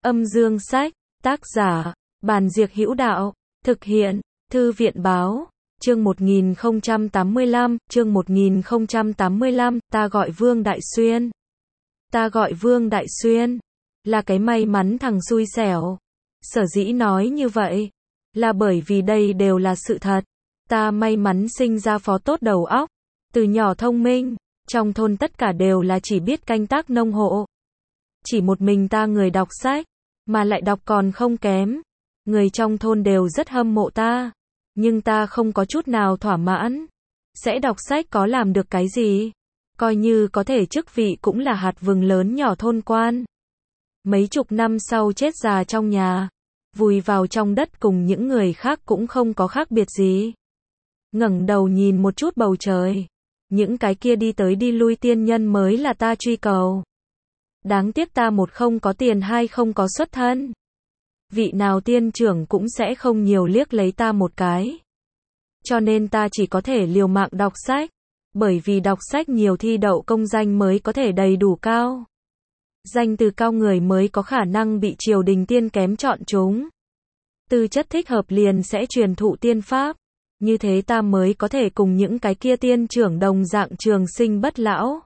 Âm dương sách, tác giả, Bàn Diệc Hữu Đạo, thực hiện, Thư viện báo, chương 1085, ta gọi Vương Đại Xuyên. Ta gọi Vương Đại Xuyên, là cái may mắn thằng xui xẻo. Sở dĩ nói như vậy, là bởi vì đây đều là sự thật. Ta may mắn sinh ra phó tốt đầu óc, từ nhỏ thông minh, trong thôn tất cả đều là chỉ biết canh tác nông hộ. Chỉ một mình ta người đọc sách, mà lại đọc còn không kém. Người trong thôn đều rất hâm mộ ta, nhưng ta không có chút nào thỏa mãn. Sẽ đọc sách có làm được cái gì? Coi như có thể chức vị cũng là hạt vừng lớn nhỏ thôn quan. Mấy chục năm sau chết già trong nhà, vùi vào trong đất cùng những người khác cũng không có khác biệt gì. Ngẩng đầu nhìn một chút bầu trời, những cái kia đi tới đi lui tiên nhân mới là ta truy cầu. Đáng tiếc ta một không có tiền, hai không có xuất thân. Vị nào tiên trưởng cũng sẽ không nhiều liếc lấy ta một cái. Cho nên ta chỉ có thể liều mạng đọc sách, bởi vì đọc sách nhiều thi đậu công danh mới có thể đầy đủ cao. Danh từ cao người mới có khả năng bị triều đình tiên kém chọn chúng. Tư chất thích hợp liền sẽ truyền thụ tiên pháp. Như thế ta mới có thể cùng những cái kia tiên trưởng đồng dạng trường sinh bất lão.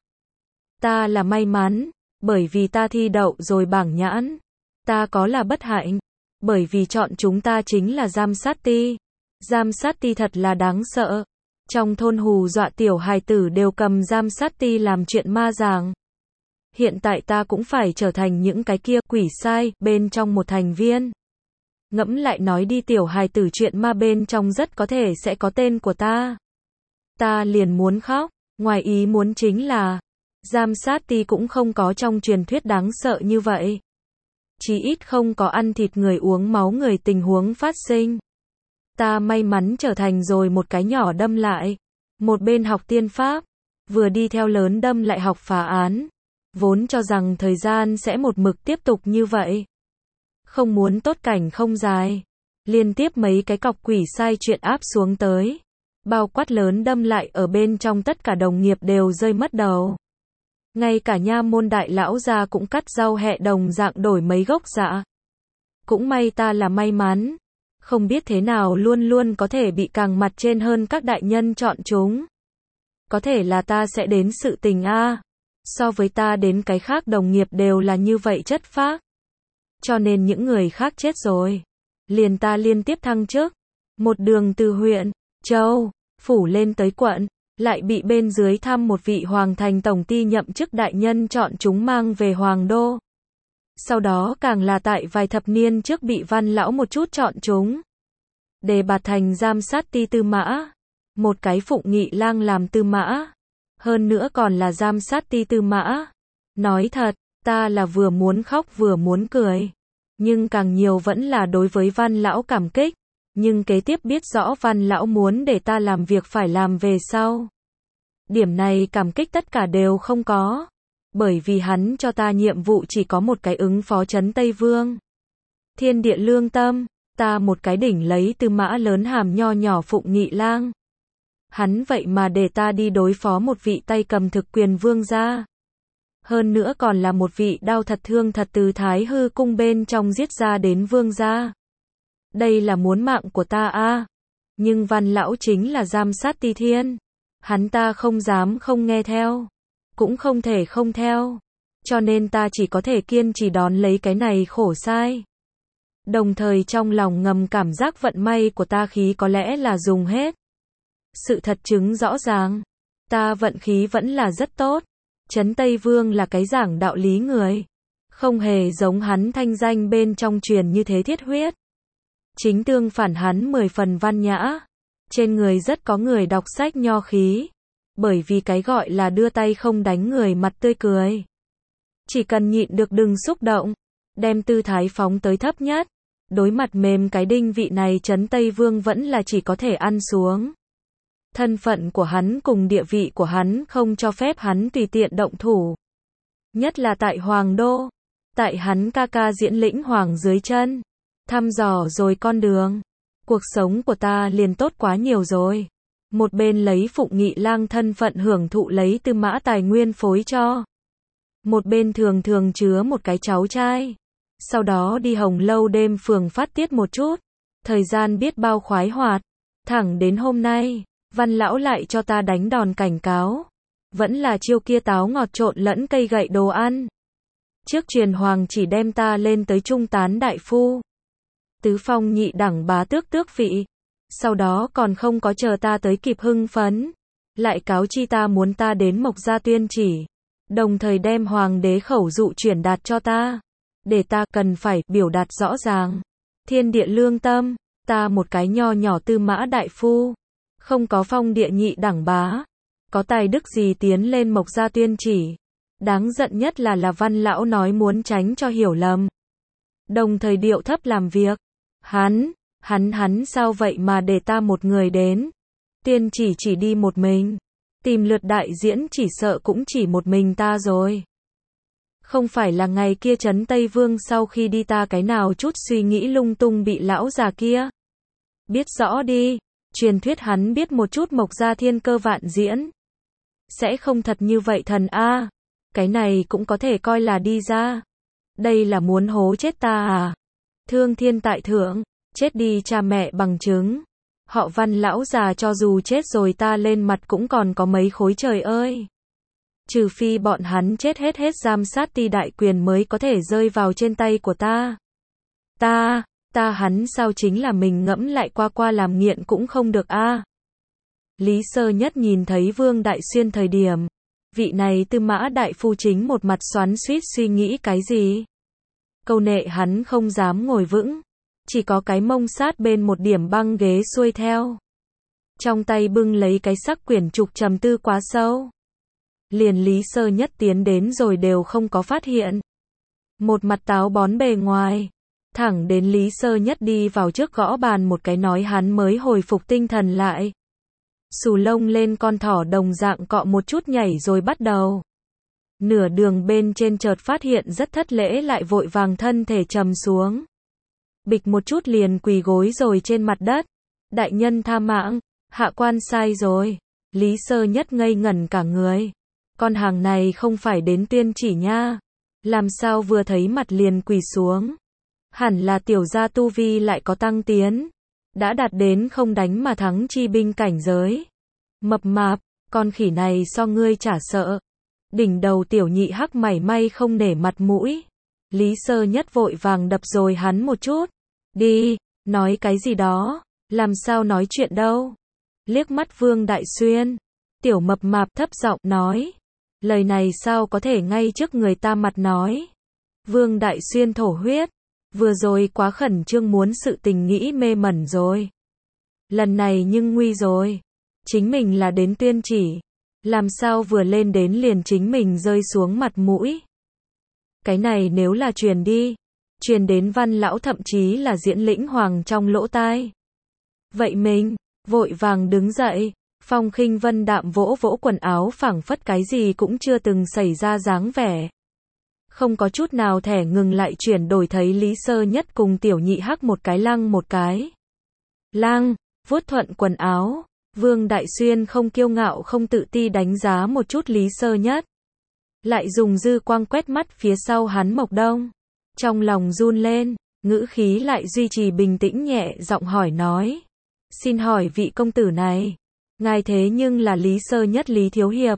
Ta là may mắn, bởi vì ta thi đậu rồi bảng nhãn. Ta có là bất hạnh, bởi vì chọn chúng ta chính là giám sát ti. Giám sát ti thật là đáng sợ. Trong thôn hù dọa tiểu hài tử đều cầm giám sát ti làm chuyện ma giảng. Hiện tại ta cũng phải trở thành những cái kia quỷ sai bên trong một thành viên. Ngẫm lại nói đi, tiểu hài tử chuyện ma bên trong rất có thể sẽ có tên của ta. Ta liền muốn khóc. Ngoài ý muốn chính là giám sát ti cũng không có trong truyền thuyết đáng sợ như vậy. Chí ít không có ăn thịt người uống máu người tình huống phát sinh. Ta may mắn trở thành rồi một cái nhỏ đâm lại. Một bên học tiên pháp, vừa đi theo lớn đâm lại học phá án. Vốn cho rằng thời gian sẽ một mực tiếp tục như vậy. Không muốn tốt cảnh không dài. Liên tiếp mấy cái cọc quỷ sai chuyện áp xuống tới. Bao quát lớn đâm lại ở bên trong tất cả đồng nghiệp đều rơi mất đầu. Ngay cả nha môn đại lão gia cũng cắt rau hẹ đồng dạng đổi mấy gốc dạ. Cũng may ta là may mắn. Không biết thế nào luôn luôn có thể bị càng mặt trên hơn các đại nhân chọn chúng. Có thể là ta sẽ đến sự tình a. So với ta đến cái khác đồng nghiệp đều là như vậy chất phác. Cho nên những người khác chết rồi. Liền ta liên tiếp thăng chức. Một đường từ huyện, châu, phủ lên tới quận. Lại bị bên dưới thăm một vị hoàng thành tổng ty nhậm chức đại nhân chọn chúng mang về hoàng đô. Sau đó càng là tại vài thập niên trước bị văn lão một chút chọn chúng. Đề bạt thành giám sát ti tư mã. Một cái Phụng Nghị lang làm tư mã. Hơn nữa còn là giám sát ti tư mã. Nói thật, ta là vừa muốn khóc vừa muốn cười. Nhưng càng nhiều vẫn là đối với văn lão cảm kích. Nhưng kế tiếp biết rõ văn lão muốn để ta làm việc phải làm về sau. Điểm này cảm kích tất cả đều không có. Bởi vì hắn cho ta nhiệm vụ chỉ có một cái ứng phó trấn Tây Vương. Thiên địa lương tâm, ta một cái đỉnh lấy tư mã lớn hàm nho nhỏ Phụng Nghị lang. Hắn vậy mà để ta đi đối phó một vị tay cầm thực quyền vương gia. Hơn nữa còn là một vị đao thật thương thật từ Thái Hư cung bên trong giết ra đến vương gia. Đây là muốn mạng của ta a. Nhưng văn lão chính là giám sát ti thiên. Hắn ta không dám không nghe theo. Cũng không thể không theo. Cho nên ta chỉ có thể kiên trì đón lấy cái này khổ sai. Đồng thời trong lòng ngầm cảm giác vận may của ta khí có lẽ là dùng hết. Sự thật chứng rõ ràng. Ta vận khí vẫn là rất tốt. Trấn Tây Vương là cái giảng đạo lý người. Không hề giống hắn thanh danh bên trong truyền như thế thiết huyết. Chính tương phản hắn 10 phần văn nhã. Trên người rất có người đọc sách nho khí. Bởi vì cái gọi là đưa tay không đánh người mặt tươi cười. Chỉ cần nhịn được đừng xúc động. Đem tư thái phóng tới thấp nhất. Đối mặt mềm cái đinh vị này Trấn Tây Vương vẫn là chỉ có thể ăn xuống. Thân phận của hắn cùng địa vị của hắn không cho phép hắn tùy tiện động thủ. Nhất là tại Hoàng Đô. Tại hắn ca ca diễn lĩnh Hoàng dưới chân. Thăm dò rồi con đường. Cuộc sống của ta liền tốt quá nhiều rồi. Một bên lấy Phụng Nghị lang thân phận hưởng thụ lấy tư mã tài nguyên phối cho. Một bên thường thường chứa một cái cháu trai. sau đó đi Hồng Lâu đêm phường phát tiết một chút. Thời gian biết bao khoái hoạt. Thẳng đến hôm nay, Văn lão lại cho ta đánh đòn cảnh cáo. Vẫn là chiêu kia táo ngọt trộn lẫn cây gậy đồ ăn. Trước truyền hoàng chỉ đem ta lên tới trung tán đại phu. Tứ phong nhị đẳng bá tước tước vị. Sau đó còn không có chờ ta tới kịp hưng phấn. Lại cáo chi ta muốn ta đến Mộc Gia tuyên chỉ. Đồng thời đem hoàng đế khẩu dụ truyền đạt cho ta. Để ta cần phải biểu đạt rõ ràng. Thiên địa lương tâm, ta một cái nho nhỏ tư mã đại phu. Không có phong địa nhị đẳng bá. Có tài đức gì tiến lên Mộc Gia tuyên chỉ. Đáng giận nhất là Văn lão nói muốn tránh cho hiểu lầm. Đồng thời điệu thấp làm việc. Hắn sao vậy mà để ta một người đến. Tuyên chỉ đi một mình. Tìm lượt đại diễn chỉ sợ cũng chỉ một mình ta rồi. Không phải là ngày kia trấn Tây Vương sau khi đi ta cái nào chút suy nghĩ lung tung bị lão già kia. Biết rõ đi, truyền thuyết hắn biết một chút Mộc Gia thiên cơ vạn diễn. Sẽ không thật như vậy thần a. Cái này cũng có thể coi là đi ra. Đây là muốn hố chết ta à? Thương thiên tại thượng, chết đi cha mẹ bằng chứng. Họ Văn lão già cho dù chết rồi ta lên mặt cũng còn có mấy khối trời ơi. Trừ phi bọn hắn chết hết giám sát ti đại quyền mới có thể rơi vào trên tay của ta. Hắn sao chính là mình ngẫm lại qua làm nghiện cũng không được a. Lý Sơ Nhất nhìn thấy Vương Đại Xuyên thời điểm. Vị này tư mã đại phu chính một mặt xoắn xuýt suy nghĩ cái gì. Câu nệ hắn không dám ngồi vững. Chỉ có cái mông sát bên một điểm băng ghế xuôi theo. Trong tay bưng lấy cái sắc quyển trục trầm tư quá sâu. Liền Lý Sơ Nhất tiến đến rồi đều không có phát hiện. Một mặt táo bón bề ngoài. Thẳng đến Lý Sơ Nhất đi vào trước gõ bàn một cái nói hắn mới hồi phục tinh thần lại. Xù lông lên con thỏ đồng dạng cọ một chút nhảy rồi bắt đầu. Nửa đường bên trên chợt phát hiện rất thất lễ lại vội vàng thân thể trầm xuống. Bịch một chút liền quỳ gối rồi trên mặt đất. Đại nhân tha mạng, hạ quan sai rồi. Lý Sơ Nhất ngây ngẩn cả người. Con hàng này không phải đến tuyên chỉ nha. Làm sao vừa thấy mặt liền quỳ xuống. Hẳn là tiểu gia tu vi lại có tăng tiến. Đã đạt đến không đánh mà thắng chi binh cảnh giới. Mập mạp, con khỉ này so ngươi chả sợ. Đỉnh đầu tiểu nhị hắc mảy may không nể mặt mũi. Lý Sơ Nhất vội vàng đập rồi hắn một chút. Đi, nói cái gì đó, làm sao nói chuyện đâu. Liếc mắt Vương Đại Xuyên. Tiểu mập mạp thấp giọng nói. Lời này sao có thể ngay trước người ta mặt nói. Vương Đại Xuyên thổ huyết. Vừa rồi quá khẩn trương muốn sự tình nghĩ mê mẩn rồi. Lần này nhưng nguy rồi. Chính mình là đến tuyên chỉ. Làm sao vừa lên đến liền chính mình rơi xuống mặt mũi. Cái này nếu là truyền đi. Truyền đến Văn lão thậm chí là Diễn Lĩnh Hoàng trong lỗ tai. Vậy mình, vội vàng đứng dậy. Phong Khinh Vân đạm vỗ vỗ quần áo phảng phất cái gì cũng chưa từng xảy ra dáng vẻ. Không có chút nào thẻ ngừng lại chuyển đổi thấy Lý Sơ Nhất cùng tiểu nhị hắc một cái lăng một cái. Lăng, vuốt thuận quần áo. Vương Đại Xuyên không kiêu ngạo không tự ti đánh giá một chút Lý Sơ Nhất. Lại dùng dư quang quét mắt phía sau hắn Mộc Đông. Trong lòng run lên, ngữ khí lại duy trì bình tĩnh nhẹ giọng hỏi nói. Xin hỏi vị công tử này. Ngài thế nhưng là Lý Sơ Nhất Lý Thiếu Hiệp.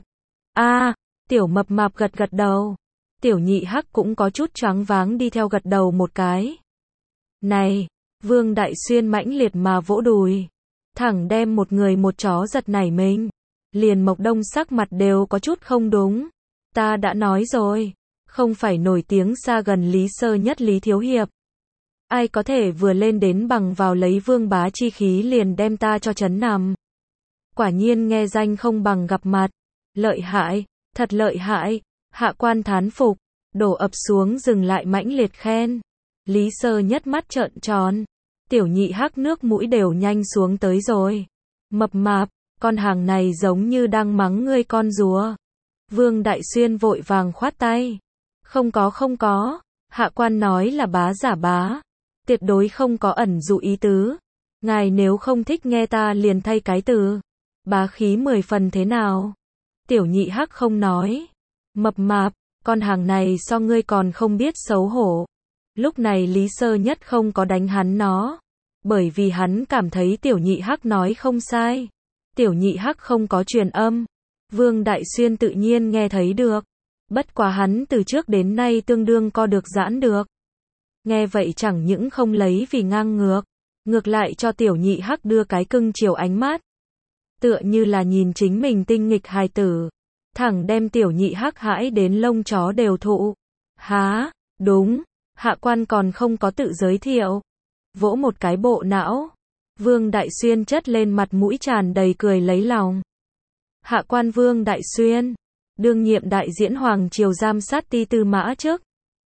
Tiểu mập mạp gật gật đầu. Tiểu nhị hắc cũng có chút choáng váng đi theo gật đầu một cái. Này, Vương Đại Xuyên mãnh liệt mà vỗ đùi. Thẳng đem một người một chó giật nảy mình. Liền Mộc Đông sắc mặt đều có chút không đúng. Ta đã nói rồi. Không phải nổi tiếng xa gần Lý Sơ Nhất Lý Thiếu Hiệp. Ai có thể vừa lên đến bằng vào lấy vương bá chi khí liền đem ta cho trấn nằm. Quả nhiên nghe danh không bằng gặp mặt. Lợi hại, thật lợi hại. Hạ quan thán phục. Đổ ập xuống dừng lại mãnh liệt khen. Lý Sơ Nhất mắt trợn tròn. Tiểu nhị hắc nước mũi đều nhanh xuống tới rồi. Mập mạp, con hàng này giống như đang mắng ngươi con rùa. Vương Đại Xuyên vội vàng khoát tay. Không có. Hạ quan nói là bá giả bá. Tuyệt đối không có ẩn dụ ý tứ. Ngài nếu không thích nghe ta liền thay cái từ. Bá khí 10 phần thế nào? Tiểu nhị hắc không nói. Mập mạp, con hàng này so ngươi còn không biết xấu hổ. Lúc này Lý Sơ Nhất không có đánh hắn nó, bởi vì hắn cảm thấy Tiểu Nhị Hắc nói không sai. Tiểu Nhị Hắc không có truyền âm, Vương Đại Xuyên tự nhiên nghe thấy được. Bất quá hắn từ trước đến nay tương đương co được giãn được. Nghe vậy chẳng những không lấy vì ngang ngược, ngược lại cho Tiểu Nhị Hắc đưa cái cưng chiều ánh mắt. Tựa như là nhìn chính mình tinh nghịch hài tử, thẳng đem Tiểu Nhị Hắc hãi đến lông chó đều thụ. Há, đúng, hạ quan còn không có tự giới thiệu. Vỗ một cái bộ não, Vương Đại Xuyên chất lên mặt mũi tràn đầy cười lấy lòng. Hạ quan Vương Đại Xuyên, đương nhiệm đại diễn Hoàng triều giám sát ti Tư Mã trước.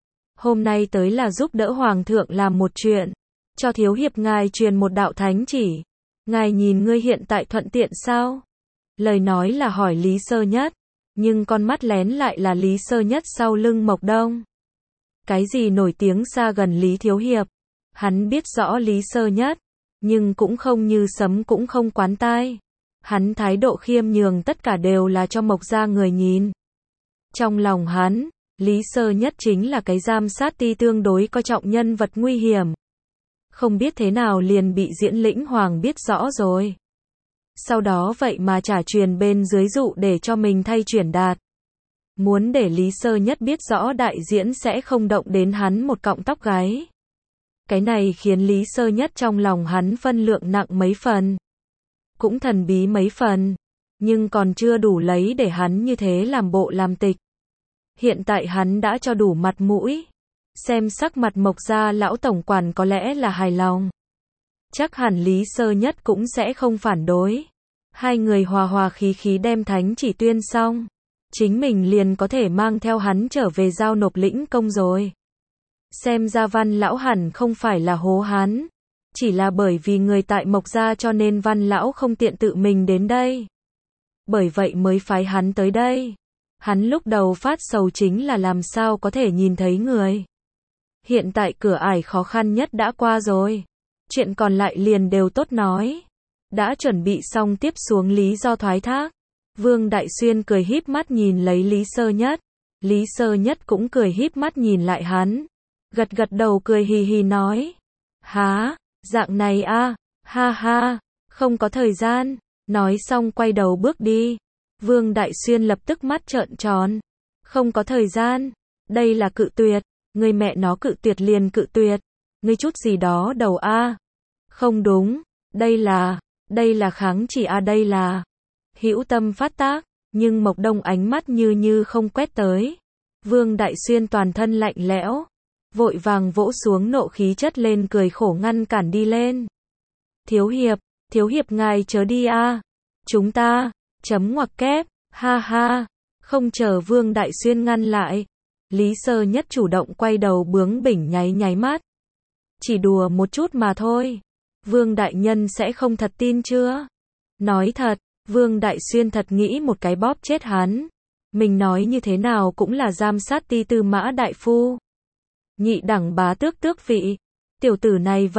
Hôm nay tới là giúp đỡ Hoàng thượng làm một chuyện, cho thiếu hiệp ngài truyền một đạo thánh chỉ. Ngài nhìn ngươi hiện tại thuận tiện sao? Lời nói là hỏi Lý Sơ Nhất, nhưng con mắt lén lại là Lý Sơ Nhất sau lưng Mộc Đông. Cái gì nổi tiếng xa gần Lý Thiếu Hiệp? Hắn biết rõ Lý Sơ Nhất, nhưng cũng không như sấm cũng không quán tai. Hắn thái độ khiêm nhường tất cả đều là cho Mộc gia người nhìn. Trong lòng hắn, Lý Sơ Nhất chính là cái giám sát ti tương đối coi trọng nhân vật nguy hiểm. Không biết thế nào liền bị Diễn Lĩnh Hoàng biết rõ rồi. Sau đó vậy mà trả truyền bên dưới dụ để cho mình thay chuyển đạt. Muốn để Lý Sơ Nhất biết rõ đại diễn sẽ không động đến hắn một cọng tóc gáy. Cái này khiến Lý Sơ Nhất trong lòng hắn phân lượng nặng mấy phần. Cũng thần bí mấy phần. Nhưng còn chưa đủ lấy để hắn như thế làm bộ làm tịch. Hiện tại hắn đã cho đủ mặt mũi. Xem sắc mặt Mộc gia lão tổng quản có lẽ là hài lòng. Chắc hẳn Lý Sơ Nhất cũng sẽ không phản đối. Hai người hòa hòa khí khí đem thánh chỉ tuyên xong. Chính mình liền có thể mang theo hắn trở về giao nộp lĩnh công rồi. Xem ra Văn lão hẳn không phải là hố hắn. Chỉ là bởi vì người tại Mộc gia cho nên Văn lão không tiện tự mình đến đây. Bởi vậy mới phái hắn tới đây. Hắn lúc đầu phát sầu chính là làm sao có thể nhìn thấy người. Hiện tại cửa ải khó khăn nhất đã qua rồi. Chuyện còn lại liền đều tốt nói. Đã chuẩn bị xong tiếp xuống lý do thoái thác. Vương Đại Xuyên cười híp mắt nhìn lấy Lý Sơ Nhất. Lý Sơ Nhất cũng cười híp mắt nhìn lại hắn. Gật gật đầu cười hì hì nói. Há, dạng này a, ha ha, không có thời gian. Nói xong quay đầu bước đi. Vương Đại Xuyên lập tức mắt trợn tròn. Không có thời gian. Đây là cự tuyệt. Người mẹ nó cự tuyệt liền cự tuyệt. Ngươi chút gì đó đầu a. Không đúng. Đây là kháng chỉ a, đây là hữu tâm phát tác. Nhưng Mộc Đông ánh mắt như không quét tới. Vương Đại Xuyên toàn thân lạnh lẽo. Vội vàng vỗ xuống nộ khí chất lên cười khổ ngăn cản đi lên. Thiếu hiệp ngài chớ đi a. Chúng ta, chấm ngoặc kép, ha ha. Không chờ Vương Đại Xuyên ngăn lại. Lý Sơ Nhất chủ động quay đầu bướng bỉnh nháy mắt. Chỉ đùa một chút mà thôi. Vương Đại Nhân sẽ không thật tin chưa? Nói thật, Vương Đại Xuyên thật nghĩ một cái bóp chết hắn. Mình nói như thế nào cũng là giám sát ti Tư Mã đại phu. Nhị đẳng bá tước vị. Tiểu tử này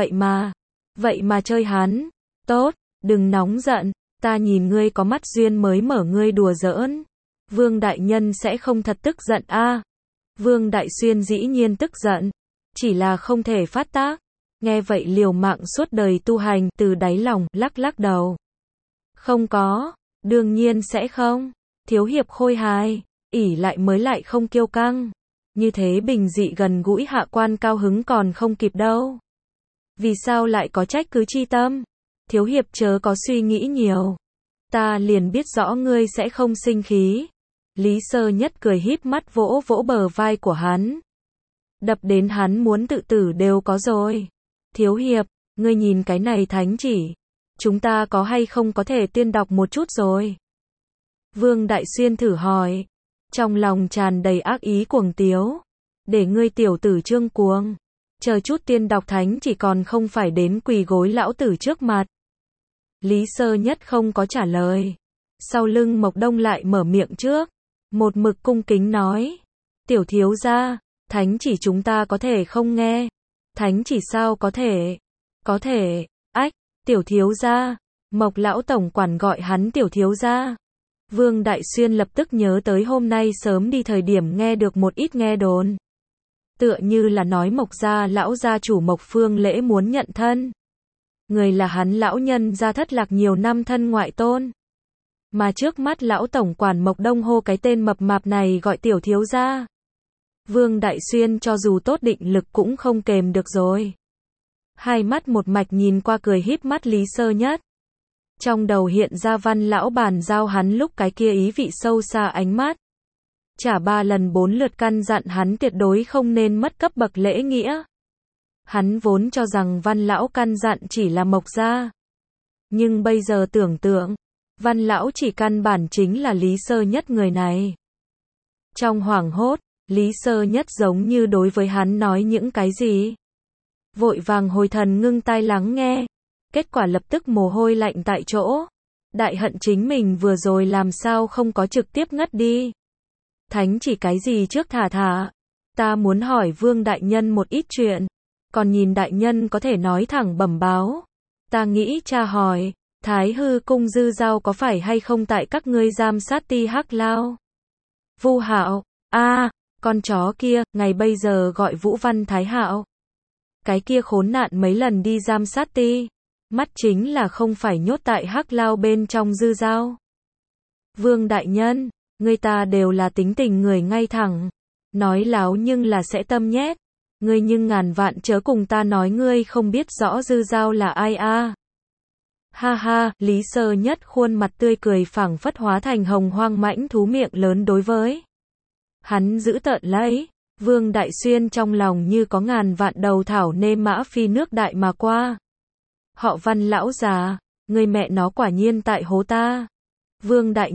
vậy mà chơi hắn. Tốt, đừng nóng giận, ta nhìn ngươi có mắt duyên mới mở ngươi đùa giỡn. Vương Đại Nhân sẽ không thật tức giận a. Vương Đại Xuyên dĩ nhiên tức giận, chỉ là không thể phát tác. Nghe vậy liều mạng suốt đời tu hành từ đáy lòng lắc đầu. Không có, đương nhiên sẽ không. Thiếu hiệp khôi hài, ỷ lại mới lại không kiêu căng. Như thế bình dị gần gũi hạ quan cao hứng còn không kịp đâu. Vì sao lại có trách cứ chi tâm? Thiếu hiệp chớ có suy nghĩ nhiều. Ta liền biết rõ ngươi sẽ không sinh khí. Lý Sơ Nhất cười híp mắt vỗ bờ vai của hắn. Đập đến hắn muốn tự tử đều có rồi. Thiếu hiệp, ngươi nhìn cái này thánh chỉ. Chúng ta có hay không có thể tuyên đọc một chút rồi? Vương Đại Xuyên thử hỏi. Trong lòng tràn đầy ác ý cuồng tiếu. Để ngươi tiểu tử trương cuồng. Chờ chút tiên đọc thánh chỉ còn không phải đến quỳ gối lão tử trước mặt. Lý Sơ Nhất không có trả lời. Sau lưng Mộc Đông lại mở miệng trước. Một mực cung kính nói. Tiểu thiếu gia, thánh chỉ chúng ta có thể không nghe. Thánh chỉ sao có thể? Có thể, ách, tiểu thiếu gia. Mộc lão tổng quản gọi hắn tiểu thiếu gia. Vương Đại Xuyên lập tức nhớ tới hôm nay sớm đi thời điểm nghe được một ít nghe đồn. tựa như là nói Mộc gia lão gia chủ Mộc Phương Lễ muốn nhận thân. Người là hắn lão nhân gia thất lạc nhiều năm thân ngoại tôn. Mà trước mắt lão tổng quản Mộc Đông hô cái tên mập mạp này gọi tiểu thiếu gia. Vương Đại Xuyên cho dù tốt định lực cũng không kềm được rồi. Hai mắt một mạch nhìn qua cười híp mắt Lý Sơ Nhất. Trong đầu hiện ra Văn lão bàn giao hắn lúc cái kia ý vị sâu xa ánh mắt. Trả 3 lần 4 lượt căn dặn hắn tuyệt đối không nên mất cấp bậc lễ nghĩa. Hắn vốn cho rằng Văn lão căn dặn chỉ là Mộc gia. Nhưng bây giờ tưởng tượng, Văn lão chỉ căn bản chính là Lý Sơ Nhất người này. Trong hoảng hốt, Lý Sơ Nhất giống như đối với hắn nói những cái gì. Vội vàng hồi thần ngưng tai lắng nghe. Kết quả lập tức mồ hôi lạnh tại chỗ. Đại hận chính mình vừa rồi làm sao không có trực tiếp ngất đi. Thánh chỉ cái gì trước thả thả. Ta muốn hỏi Vương đại nhân một ít chuyện. Còn nhìn đại nhân có thể nói thẳng bẩm báo. Ta nghĩ tra hỏi, Thái Hư cung dư giao có phải hay không tại các ngươi giam sát Ti Hắc Lao? Vu Hạo, con chó kia, ngày bây giờ gọi Vũ Văn Thái Hạo. Cái kia khốn nạn mấy lần đi giam sát Ti. Mắt chính là không phải nhốt tại Hắc Lao bên trong dư giao. Vương đại nhân, người ta đều là tính tình người ngay thẳng. Nói láo nhưng là sẽ tâm nhét. Ngươi nhưng ngàn vạn chớ cùng ta nói ngươi không biết rõ dư giao là ai a. Ha ha, Lý Sơ Nhất khuôn mặt tươi cười phảng phất hóa thành hồng hoang mãnh thú miệng lớn đối với. Hắn giữ tợn lấy, Vương Đại Xuyên trong lòng như có ngàn vạn đầu thảo nê mã phi nước đại mà qua. Họ Văn lão già, người mẹ nó quả nhiên tại hố ta. Vương Đại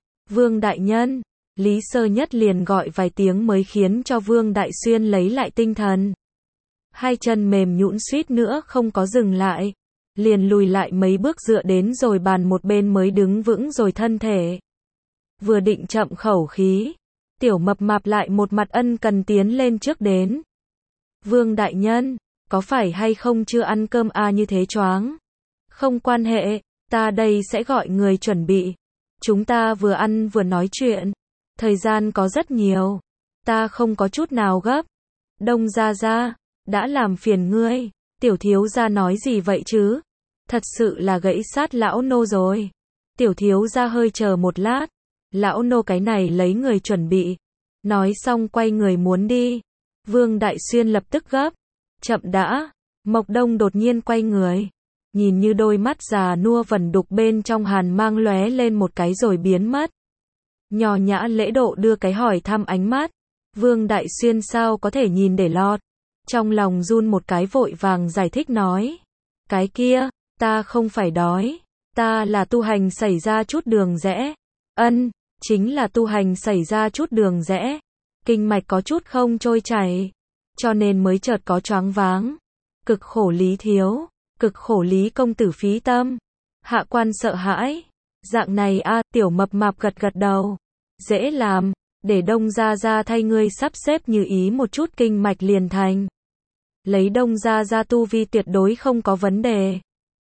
Nhân, Lý Sơ Nhất liền gọi vài tiếng mới khiến cho Vương Đại Xuyên lấy lại tinh thần. Hai chân mềm nhũn suýt nữa không có dừng lại. Liền lùi lại mấy bước dựa đến rồi bàn một bên mới đứng vững rồi thân thể. Vừa định chậm khẩu khí. Tiểu mập mạp lại một mặt ân cần tiến lên trước đến. Vương đại nhân, có phải hay không chưa ăn cơm như thế choáng? Không quan hệ, ta đây sẽ gọi người chuẩn bị. Chúng ta vừa ăn vừa nói chuyện. Thời gian có rất nhiều. Ta không có chút nào gấp. Đông gia gia, đã làm phiền ngươi. Tiểu thiếu gia nói gì vậy chứ? Thật sự là gãy sát lão nô rồi. Tiểu thiếu gia hơi chờ một lát. Lão nô cái này lấy người chuẩn bị. Nói xong quay người muốn đi. Vương Đại Xuyên lập tức gấp. Chậm đã. Mộc Đông đột nhiên quay người. Nhìn như đôi mắt già nua vẩn đục bên trong hàn mang lóe lên một cái rồi biến mất. Nho nhã lễ độ đưa cái hỏi thăm ánh mắt. Vương Đại Xuyên sao có thể nhìn để lọt. Trong lòng run một cái vội vàng giải thích nói. Cái kia, ta không phải đói. Ta là tu hành xảy ra chút đường rẽ. Chính là tu hành xảy ra chút đường rẽ. Kinh mạch có chút không trôi chảy. Cho nên mới chợt có choáng váng. Cực khổ Lý thiếu. Cực khổ Lý công tử phí tâm. Hạ quan sợ hãi. Dạng này tiểu mập mạp gật gật đầu. Dễ làm. Để Đông gia gia thay ngươi sắp xếp như ý một chút kinh mạch liền thành. Lấy Đông gia gia tu vi tuyệt đối không có vấn đề.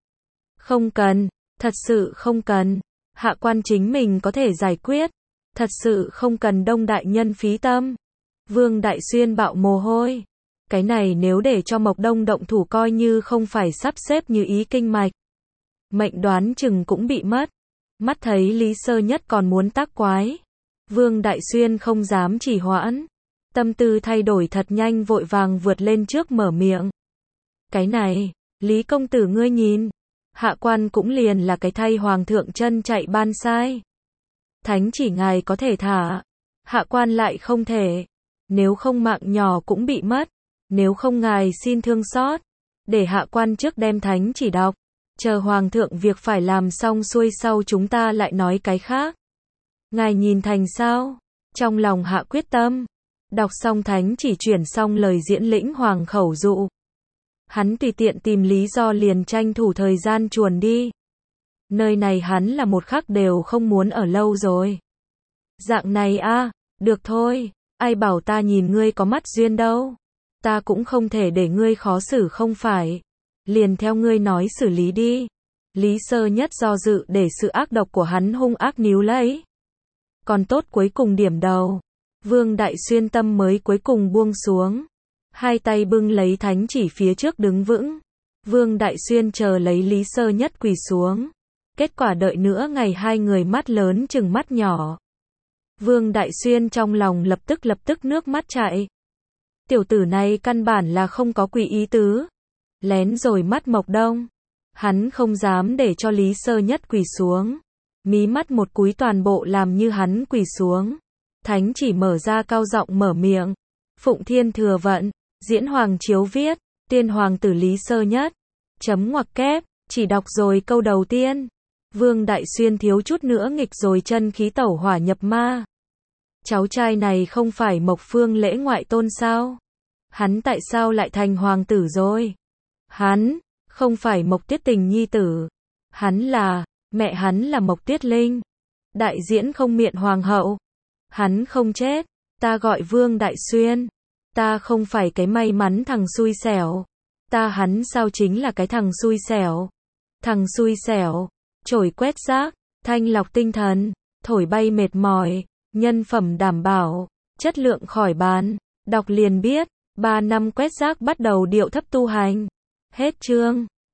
Không cần. Thật sự không cần. Hạ quan chính mình có thể giải quyết. Thật sự không cần Đông đại nhân phí tâm. Vương Đại Xuyên bạo mồ hôi. Cái này nếu để cho Mộc Đông động thủ coi như không phải sắp xếp như ý kinh mạch. Mệnh đoán chừng cũng bị mất. Mắt thấy Lý Sơ Nhất còn muốn tác quái. Vương Đại Xuyên không dám trì hoãn. Tâm tư thay đổi thật nhanh vội vàng vượt lên trước mở miệng. Cái này, Lý công tử ngươi nhìn. Hạ quan cũng liền là cái thay hoàng thượng chân chạy ban sai. Thánh chỉ ngài có thể thả. Hạ quan lại không thể. Nếu không mạng nhỏ cũng bị mất. Nếu không ngài xin thương xót. Để hạ quan trước đem thánh chỉ đọc. Chờ hoàng thượng việc phải làm xong xuôi sau chúng ta lại nói cái khác. Ngài nhìn thành sao? Trong lòng hạ quyết tâm. Đọc xong thánh chỉ chuyển xong lời diễn lĩnh hoàng khẩu dụ. Hắn tùy tiện tìm lý do liền tranh thủ thời gian chuồn đi. Nơi này hắn là một khắc đều không muốn ở lâu rồi. Dạng này được thôi. Ai bảo ta nhìn ngươi có mắt duyên đâu. Ta cũng không thể để ngươi khó xử không phải. Liền theo ngươi nói xử lý đi. Lý Sơ Nhất do dự để sự ác độc của hắn hung ác níu lấy. Còn tốt cuối cùng điểm đầu. Vương Đại Xuyên tâm mới cuối cùng buông xuống. hai tay bưng lấy thánh chỉ phía trước đứng vững. Vương Đại Xuyên chờ lấy Lý Sơ Nhất quỳ xuống. Kết quả đợi nữa ngày hai người mắt lớn chừng mắt nhỏ. Vương Đại Xuyên trong lòng lập tức nước mắt chảy. Tiểu tử này căn bản là không có quỳ ý tứ. Lén rồi mắt Mộc Đông. Hắn không dám để cho Lý Sơ Nhất quỳ xuống. Mí mắt một cúi toàn bộ làm như hắn quỳ xuống. Thánh chỉ mở ra cao giọng mở miệng. Phụng Thiên Thừa Vận, Diễn Hoàng Chiếu viết, Tiên Hoàng tử Lý Sơ Nhất. Chấm ngoặc kép, chỉ đọc rồi câu đầu tiên. Vương Đại Xuyên thiếu chút nữa nghịch rồi chân khí tẩu hỏa nhập ma. Cháu trai này không phải Mộc Phương Lễ ngoại tôn sao? Hắn tại sao lại thành hoàng tử rồi? Hắn không phải Mộc Tiết Tình nhi tử. Mẹ hắn là Mộc Tiết Linh. Đại diễn không miệng hoàng hậu. Hắn không chết. Ta gọi Vương Đại Xuyên. Ta không phải cái may mắn thằng xui xẻo. Hắn sao chính là cái thằng xui xẻo. Thằng xui xẻo. Chổi quét rác, thanh lọc tinh thần, thổi bay mệt mỏi, nhân phẩm đảm bảo, chất lượng khỏi bàn. Đọc liền biết, 3 năm quét rác bắt đầu điệu thấp tu hành. Hết chương.